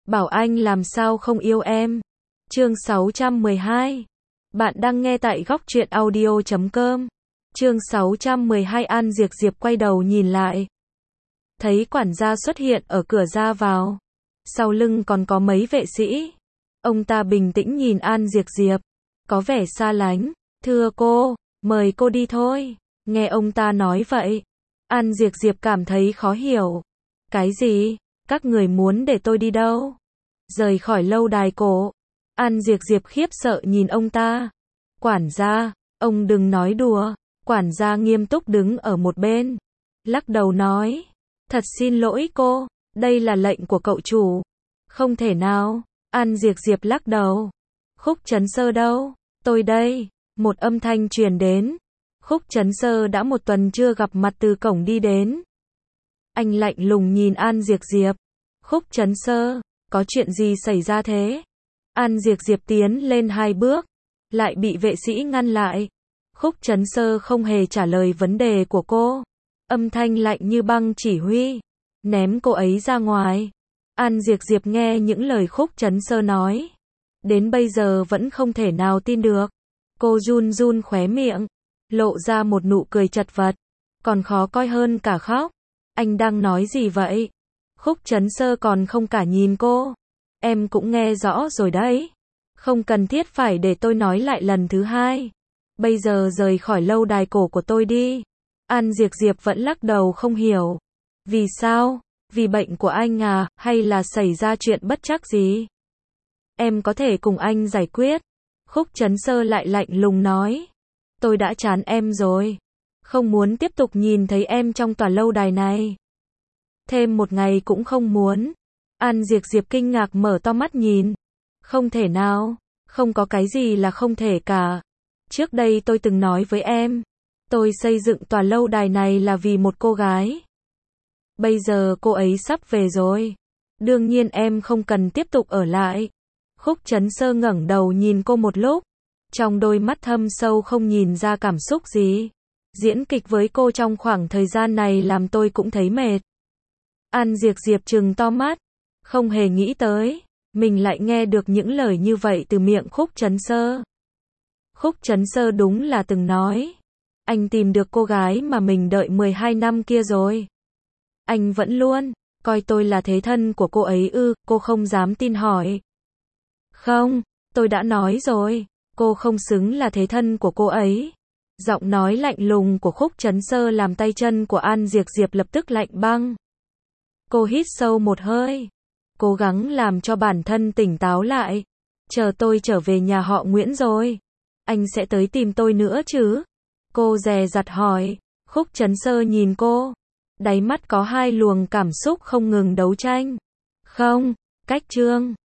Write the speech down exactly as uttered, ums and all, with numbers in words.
bảo anh làm sao không yêu em. Chương sáu trăm mười hai. Bạn đang nghe tại góc truyện audio chấm com. Chương sáu trăm mười hai. An Diệp Diệp quay đầu nhìn lại. Thấy quản gia xuất hiện ở cửa ra vào. Sau lưng còn có mấy vệ sĩ. Ông ta bình tĩnh nhìn An Diệp Diệp. Có vẻ xa lánh. Thưa cô, mời cô đi thôi. Nghe ông ta nói vậy. An Diệp Diệp cảm thấy khó hiểu. Cái gì? Các người muốn để tôi đi đâu? Rời khỏi lâu đài cổ. An Diệp Diệp khiếp sợ nhìn ông ta. Quản gia, ông đừng nói đùa. Quản gia nghiêm túc đứng ở một bên. Lắc đầu nói. Thật xin lỗi cô, đây là lệnh của cậu chủ. Không thể nào. An Diệp Diệp lắc đầu. Khúc Chấn Sơ đâu? Tôi đây. Một âm thanh truyền đến. Khúc Chấn Sơ đã một tuần chưa gặp mặt từ cổng đi đến. Anh lạnh lùng nhìn An Diệp Diệp. Khúc Chấn Sơ, có chuyện gì xảy ra thế? An Diệp Diệp tiến lên hai bước, lại bị vệ sĩ ngăn lại. Khúc Chấn Sơ không hề trả lời vấn đề của cô. Âm thanh lạnh như băng chỉ huy. Ném cô ấy ra ngoài. An Diệp Diệp nghe những lời Khúc Chấn Sơ nói. Đến bây giờ vẫn không thể nào tin được. Cô run run khóe miệng. Lộ ra một nụ cười chật vật. Còn khó coi hơn cả khóc. Anh đang nói gì vậy? Khúc Chấn Sơ còn không cả nhìn cô. Em cũng nghe rõ rồi đấy. Không cần thiết phải để tôi nói lại lần thứ hai. Bây giờ rời khỏi lâu đài cổ của tôi đi. An Diệp Diệp vẫn lắc đầu không hiểu. Vì sao? Vì bệnh của anh à, hay là xảy ra chuyện bất trắc gì? Em có thể cùng anh giải quyết. Khúc Chấn Sơ lại lạnh lùng nói. Tôi đã chán em rồi. Không muốn tiếp tục nhìn thấy em trong tòa lâu đài này. Thêm một ngày cũng không muốn. An Diệp Diệp kinh ngạc mở to mắt nhìn. Không thể nào, không có cái gì là không thể cả. Trước đây tôi từng nói với em, tôi xây dựng tòa lâu đài này là vì một cô gái. Bây giờ cô ấy sắp về rồi. Đương nhiên em không cần tiếp tục ở lại. Khúc Chấn Sơ ngẩng đầu nhìn cô một lúc. Trong đôi mắt thâm sâu không nhìn ra cảm xúc gì. Diễn kịch với cô trong khoảng thời gian này làm tôi cũng thấy mệt. An Diệp Diệp trừng to mắt. Không hề nghĩ tới. Mình lại nghe được những lời như vậy từ miệng Khúc Chấn Sơ. Khúc Chấn Sơ đúng là từng nói. Anh tìm được cô gái mà mình đợi mười hai năm kia rồi. Anh vẫn luôn coi tôi là thế thân của cô ấy ư? Cô không dám tin hỏi. Không, tôi đã nói rồi. Cô không xứng là thế thân của cô ấy. Giọng nói lạnh lùng của Khúc Chấn Sơ làm tay chân của An Diệp Diệp lập tức lạnh băng. Cô hít sâu một hơi. Cố gắng làm cho bản thân tỉnh táo lại. Chờ tôi trở về nhà họ Nguyễn rồi. Anh sẽ tới tìm tôi nữa chứ? Cô dè dặt hỏi. Khúc Chấn Sơ nhìn cô. Đáy mắt có hai luồng cảm xúc không ngừng đấu tranh. Không, cách Trương.